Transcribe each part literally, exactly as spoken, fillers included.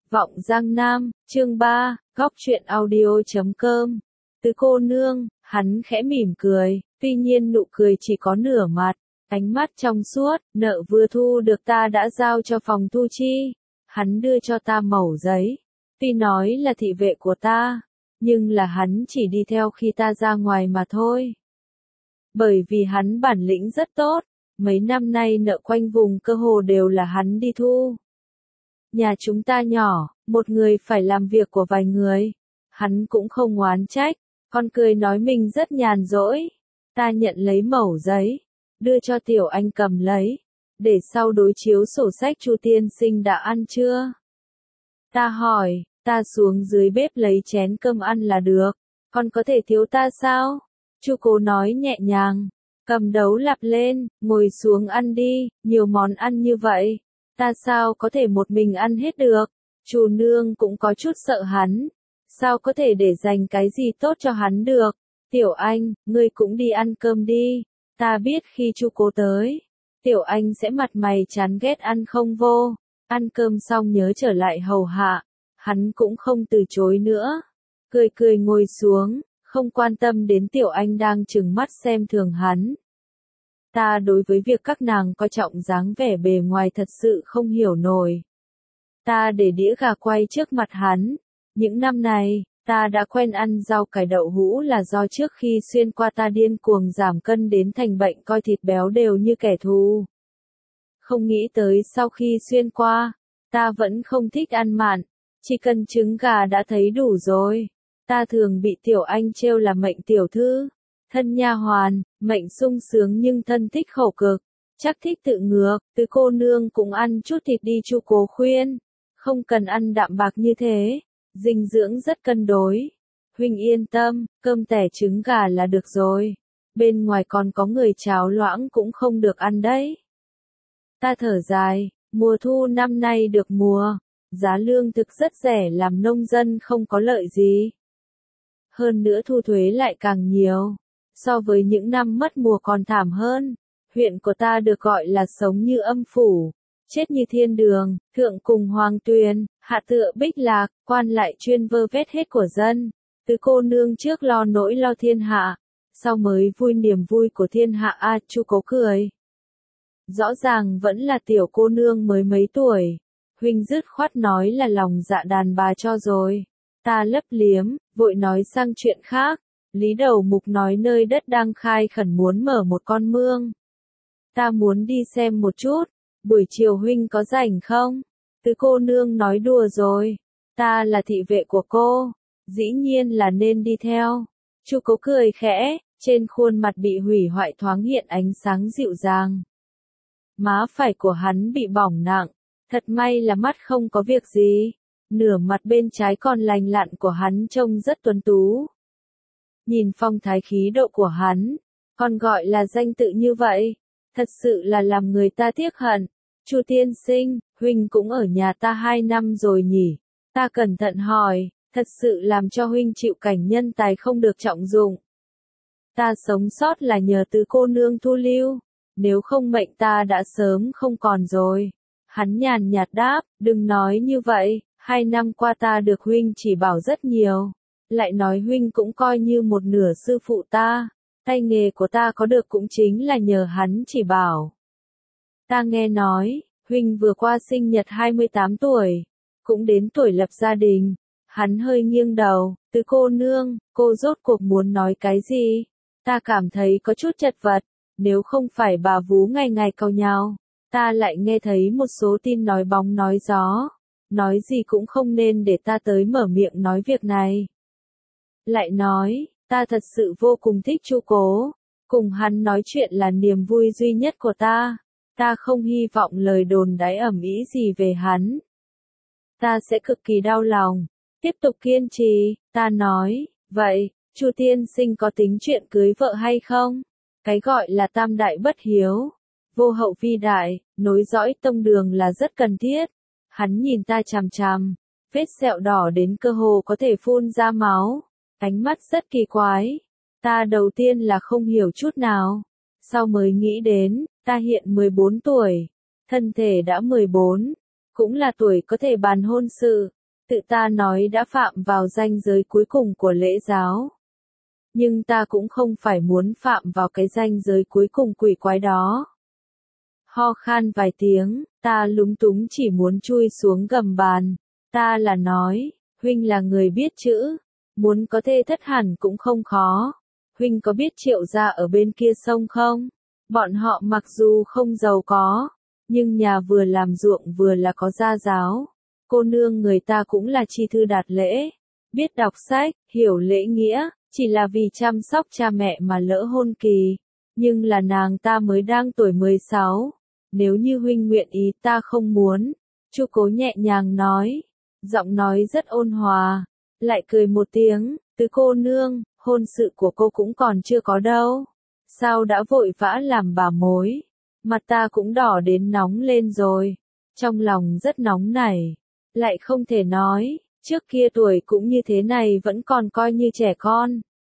Vọng Giang Nam, chương ba, góc truyện audio chấm com. Tứ cô nương, hắn khẽ mỉm cười, tuy nhiên nụ cười chỉ có nửa mặt, ánh mắt trong suốt, nợ vừa thu được ta đã giao cho phòng thu chi. Hắn đưa cho ta mẩu giấy, tuy nói là thị vệ của ta, nhưng là hắn chỉ đi theo khi ta ra ngoài mà thôi. Bởi vì hắn bản lĩnh rất tốt, mấy năm nay nợ quanh vùng cơ hồ đều là hắn đi thu. Nhà chúng ta nhỏ, một người phải làm việc của vài người. Hắn cũng không oán trách, con cười nói mình rất nhàn rỗi. Ta nhận lấy mẩu giấy, đưa cho Tiểu Anh cầm lấy, để sau đối chiếu sổ sách Chu tiên sinh đã ăn chưa. Ta hỏi, ta xuống dưới bếp lấy chén cơm ăn là được, con có thể thiếu ta sao? Chu Cố nói nhẹ nhàng, cầm đấu lặp lên, ngồi xuống ăn đi, nhiều món ăn như vậy. Ta sao có thể một mình ăn hết được? Chu nương cũng có chút sợ hắn. Sao có thể để dành cái gì tốt cho hắn được? Tiểu Anh, ngươi cũng đi ăn cơm đi. Ta biết khi Chu Cố tới, Tiểu Anh sẽ mặt mày chán ghét ăn không vô. Ăn cơm xong nhớ trở lại hầu hạ. Hắn cũng không từ chối nữa. Cười cười ngồi xuống, không quan tâm đến Tiểu Anh đang trừng mắt xem thường hắn. Ta đối với việc các nàng coi trọng dáng vẻ bề ngoài thật sự không hiểu nổi. Ta để đĩa gà quay trước mặt hắn. Những năm này, ta đã quen ăn rau cải đậu hũ là do trước khi xuyên qua ta điên cuồng giảm cân đến thành bệnh coi thịt béo đều như kẻ thù. Không nghĩ tới sau khi xuyên qua, ta vẫn không thích ăn mặn, chỉ cần trứng gà đã thấy đủ rồi. Ta thường bị Tiểu Anh trêu là mệnh tiểu thư. Thân nha hoàn, mệnh sung sướng nhưng thân thích khổ cực, chắc thích tự ngược, Tứ cô nương cũng ăn chút thịt đi. Chu Cố khuyên, không cần ăn đạm bạc như thế, dinh dưỡng rất cân đối. Huynh yên tâm, cơm tẻ trứng gà là được rồi, bên ngoài còn có người cháo loãng cũng không được ăn đấy. Ta thở dài, mùa thu năm nay được mùa, giá lương thực rất rẻ làm nông dân không có lợi gì. Hơn nữa thu thuế lại càng nhiều. So với những năm mất mùa còn thảm hơn, huyện của ta được gọi là sống như âm phủ, chết như thiên đường, thượng cùng hoàng tuyền, hạ tựa bích lạc, quan lại chuyên vơ vét hết của dân. Tứ cô nương trước lo nỗi lo thiên hạ, sau mới vui niềm vui của thiên hạ. A à, Chu Cố cười. Rõ ràng vẫn là tiểu cô nương mới mấy tuổi, huynh dứt khoát nói là lòng dạ đàn bà cho rồi. Ta lấp liếm, vội nói sang chuyện khác. Lý Đầu Mục nói nơi đất đang khai khẩn muốn mở một con mương. Ta muốn đi xem một chút, buổi chiều huynh có rảnh không? Tứ cô nương nói đùa rồi, ta là thị vệ của cô, dĩ nhiên là nên đi theo. Chu Cố cười khẽ, trên khuôn mặt bị hủy hoại thoáng hiện ánh sáng dịu dàng. Má phải của hắn bị bỏng nặng, thật may là mắt không có việc gì, nửa mặt bên trái còn lành lặn của hắn trông rất tuấn tú. Nhìn phong thái khí độ của hắn, còn gọi là danh tự như vậy, thật sự là làm người ta tiếc hận. Chu tiên sinh, huynh cũng ở nhà ta hai năm rồi nhỉ? Ta cẩn thận hỏi, thật sự làm cho huynh chịu cảnh nhân tài không được trọng dụng. Ta sống sót là nhờ Tứ cô nương thu lưu, nếu không mệnh ta đã sớm không còn rồi. Hắn nhàn nhạt đáp, đừng nói như vậy, hai năm qua ta được huynh chỉ bảo rất nhiều. Lại nói huynh cũng coi như một nửa sư phụ ta, tay nghề của ta có được cũng chính là nhờ hắn chỉ bảo. Ta nghe nói, huynh vừa qua sinh nhật hai mươi tám tuổi, cũng đến tuổi lập gia đình. Hắn hơi nghiêng đầu, Tứ cô nương, cô rốt cuộc muốn nói cái gì? Ta cảm thấy có chút chật vật, nếu không phải bà vú ngày ngày cau nhàu, ta lại nghe thấy một số tin nói bóng nói gió, nói gì cũng không nên để ta tới mở miệng nói việc này. Lại nói, ta thật sự vô cùng thích Chu Cố, cùng hắn nói chuyện là niềm vui duy nhất của ta, ta không hy vọng lời đồn đãi ầm ĩ gì về hắn. Ta sẽ cực kỳ đau lòng. Tiếp tục kiên trì, ta nói, vậy, Chu tiên sinh có tính chuyện cưới vợ hay không? Cái gọi là tam đại bất hiếu, vô hậu vi đại, nối dõi tông đường là rất cần thiết. Hắn nhìn ta chằm chằm, vết sẹo đỏ đến cơ hồ có thể phun ra máu. Ánh mắt rất kỳ quái. Ta đầu tiên là không hiểu chút nào. Sau mới nghĩ đến, ta hiện mười bốn tuổi. Thân thể đã mười bốn. Cũng là tuổi có thể bàn hôn sự. Tự ta nói đã phạm vào ranh giới cuối cùng của lễ giáo. Nhưng ta cũng không phải muốn phạm vào cái ranh giới cuối cùng quỷ quái đó. Ho khan vài tiếng, ta lúng túng chỉ muốn chui xuống gầm bàn. Ta là nói, huynh là người biết chữ, muốn có thê thất hẳn cũng không khó. Huynh có biết Triệu gia ở bên kia sông không? Bọn họ mặc dù không giàu có, nhưng nhà vừa làm ruộng vừa là có gia giáo. Cô nương người ta cũng là chi thư đạt lễ, biết đọc sách, hiểu lễ nghĩa, chỉ là vì chăm sóc cha mẹ mà lỡ hôn kỳ. Nhưng là nàng ta mới đang tuổi mười sáu. Nếu như huynh nguyện ý ta không muốn. Chu Cố nhẹ nhàng nói, giọng nói rất ôn hòa, lại cười một tiếng, Tứ cô nương, hôn sự của cô cũng còn chưa có đâu. Sao đã vội vã làm bà mối? Mặt ta cũng đỏ đến nóng lên rồi. Trong lòng rất nóng nảy. Lại không thể nói, trước kia tuổi cũng như thế này vẫn còn coi như trẻ con.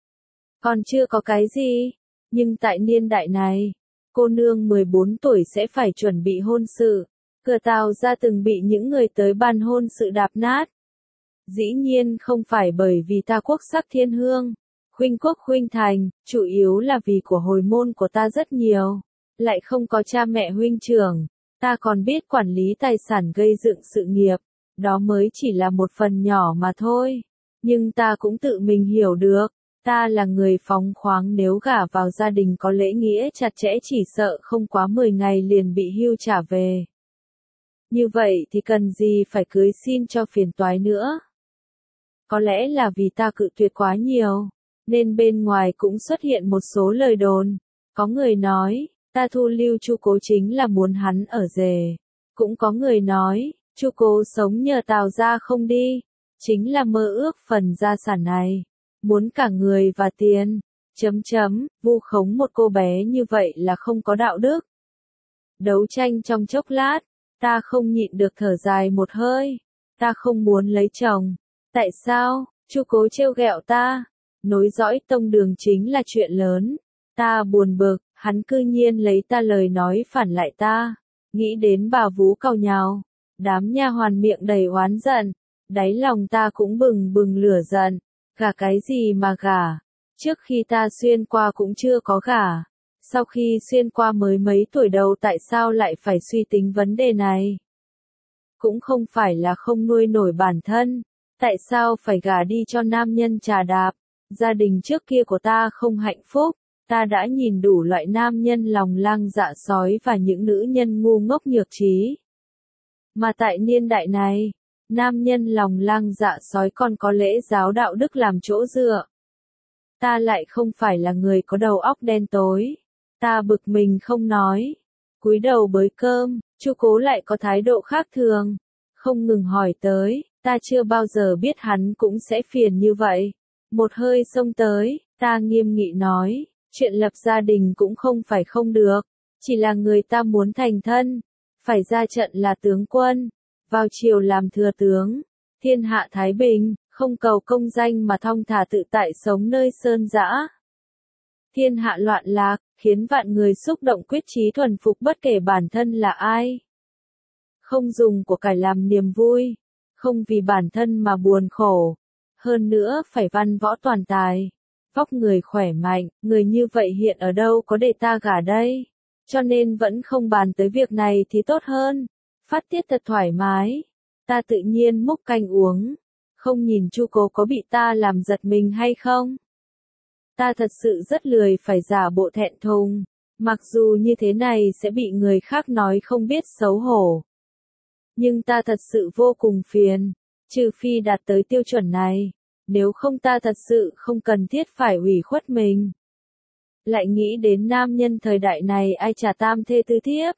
Còn chưa có cái gì. Nhưng tại niên đại này, cô nương mười bốn tuổi sẽ phải chuẩn bị hôn sự. Cửa Tào ra từng bị những người tới bàn hôn sự đạp nát. Dĩ nhiên không phải bởi vì ta quốc sắc thiên hương, khuynh quốc khuynh thành, chủ yếu là vì của hồi môn của ta rất nhiều, lại không có cha mẹ huynh trưởng, ta còn biết quản lý tài sản gây dựng sự nghiệp, đó mới chỉ là một phần nhỏ mà thôi. Nhưng ta cũng tự mình hiểu được, ta là người phóng khoáng, nếu gả vào gia đình có lễ nghĩa chặt chẽ chỉ sợ không quá mười ngày liền bị hưu trả về. Như vậy thì cần gì phải cưới xin cho phiền toái nữa. Có lẽ là vì ta cự tuyệt quá nhiều, nên bên ngoài cũng xuất hiện một số lời đồn. Có người nói, ta thu lưu Chu Cố chính là muốn hắn ở rể. Cũng có người nói, Chu Cố sống nhờ Tào gia không đi, chính là mơ ước phần gia sản này, muốn cả người và tiền. Chấm chấm, vu khống một cô bé như vậy là không có đạo đức. Đấu tranh trong chốc lát, ta không nhịn được thở dài một hơi. Ta không muốn lấy chồng. Tại sao? Chu Cố trêu ghẹo ta. Nối dõi tông đường chính là chuyện lớn. Ta buồn bực, hắn cư nhiên lấy ta lời nói phản lại ta. Nghĩ đến bà vú cau nhào. Đám nha hoàn miệng đầy oán giận. Đáy lòng ta cũng bừng bừng lửa giận. Gả cái gì mà gả? Trước khi ta xuyên qua cũng chưa có gả. Sau khi xuyên qua mới mấy tuổi đầu tại sao lại phải suy tính vấn đề này? Cũng không phải là không nuôi nổi bản thân. Tại sao phải gả đi cho nam nhân trà đạp? Gia đình trước kia của ta không hạnh phúc. Ta đã nhìn đủ loại nam nhân lòng lang dạ sói và những nữ nhân ngu ngốc nhược trí. Mà tại niên đại này, nam nhân lòng lang dạ sói còn có lễ giáo đạo đức làm chỗ dựa. Ta lại không phải là người có đầu óc đen tối. Ta bực mình không nói. Cúi đầu bới cơm, Chu Cố lại có thái độ khác thường. Không ngừng hỏi tới, ta chưa bao giờ biết hắn cũng sẽ phiền như vậy. Một hơi xông tới, ta nghiêm nghị nói, chuyện lập gia đình cũng không phải không được. Chỉ là người ta muốn thành thân, phải ra trận là tướng quân, vào triều làm thừa tướng, thiên hạ thái bình, không cầu công danh mà thong thả tự tại sống nơi sơn dã. Thiên hạ loạn lạc, khiến vạn người xúc động quyết chí thuần phục bất kể bản thân là ai. Không dùng của cải làm niềm vui, không vì bản thân mà buồn khổ. Hơn nữa phải văn võ toàn tài, vóc người khỏe mạnh, người như vậy hiện ở đâu có để ta gả đây. Cho nên vẫn không bàn tới việc này thì tốt hơn. Phát tiết thật thoải mái. Ta tự nhiên múc canh uống. Không nhìn Chu Cố có bị ta làm giật mình hay không? Ta thật sự rất lười phải giả bộ thẹn thùng. Mặc dù như thế này sẽ bị người khác nói không biết xấu hổ. Nhưng ta thật sự vô cùng phiền. Trừ phi đạt tới tiêu chuẩn này. Nếu không ta thật sự không cần thiết phải ủy khuất mình. Lại nghĩ đến nam nhân thời đại này ai trả tam thê tư thiếp.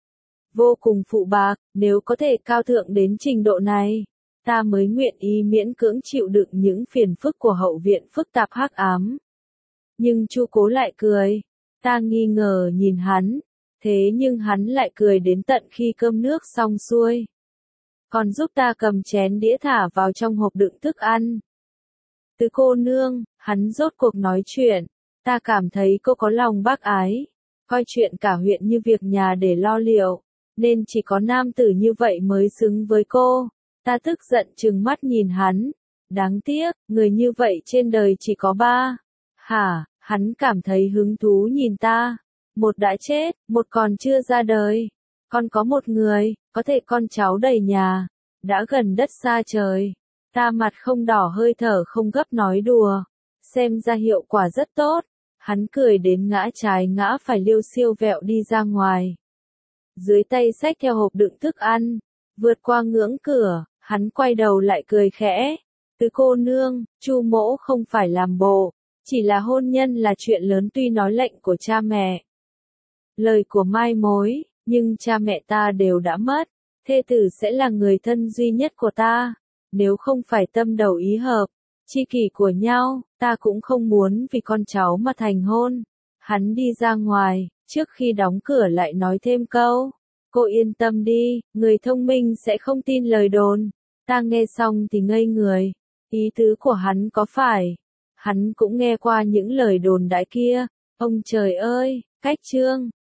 Vô cùng phụ bạc, nếu có thể cao thượng đến trình độ này, ta mới nguyện ý miễn cưỡng chịu đựng những phiền phức của hậu viện phức tạp hắc ám. Nhưng Chu Cố lại cười, ta nghi ngờ nhìn hắn, thế nhưng hắn lại cười đến tận khi cơm nước xong xuôi. Còn giúp ta cầm chén đĩa thả vào trong hộp đựng thức ăn. Từ cô nương, hắn rốt cuộc nói chuyện. Ta cảm thấy cô có lòng bác ái, coi chuyện cả huyện như việc nhà để lo liệu, nên chỉ có nam tử như vậy mới xứng với cô. Ta tức giận trừng mắt nhìn hắn. Đáng tiếc, người như vậy trên đời chỉ có ba. Hả, hắn cảm thấy hứng thú nhìn ta. Một đã chết, một còn chưa ra đời. Còn có một người, có thể con cháu đầy nhà. Đã gần đất xa trời. Ta mặt không đỏ hơi thở không gấp nói đùa. Xem ra hiệu quả rất tốt. Hắn cười đến ngã trái ngã phải liêu siêu vẹo đi ra ngoài. Dưới tay xách theo hộp đựng thức ăn. Vượt qua ngưỡng cửa, hắn quay đầu lại cười khẽ. Từ cô nương, Chu mỗ không phải làm bộ. Chỉ là hôn nhân là chuyện lớn tuy nói lệnh của cha mẹ. Lời của mai mối, nhưng cha mẹ ta đều đã mất. Thê tử sẽ là người thân duy nhất của ta. Nếu không phải tâm đầu ý hợp, tri kỷ của nhau, ta cũng không muốn vì con cháu mà thành hôn. Hắn đi ra ngoài, trước khi đóng cửa lại nói thêm câu. Cô yên tâm đi, người thông minh sẽ không tin lời đồn. Ta nghe xong thì ngây người. Ý tứ của hắn có phải. Hắn cũng nghe qua những lời đồn đại kia. Ông trời ơi, cách chương.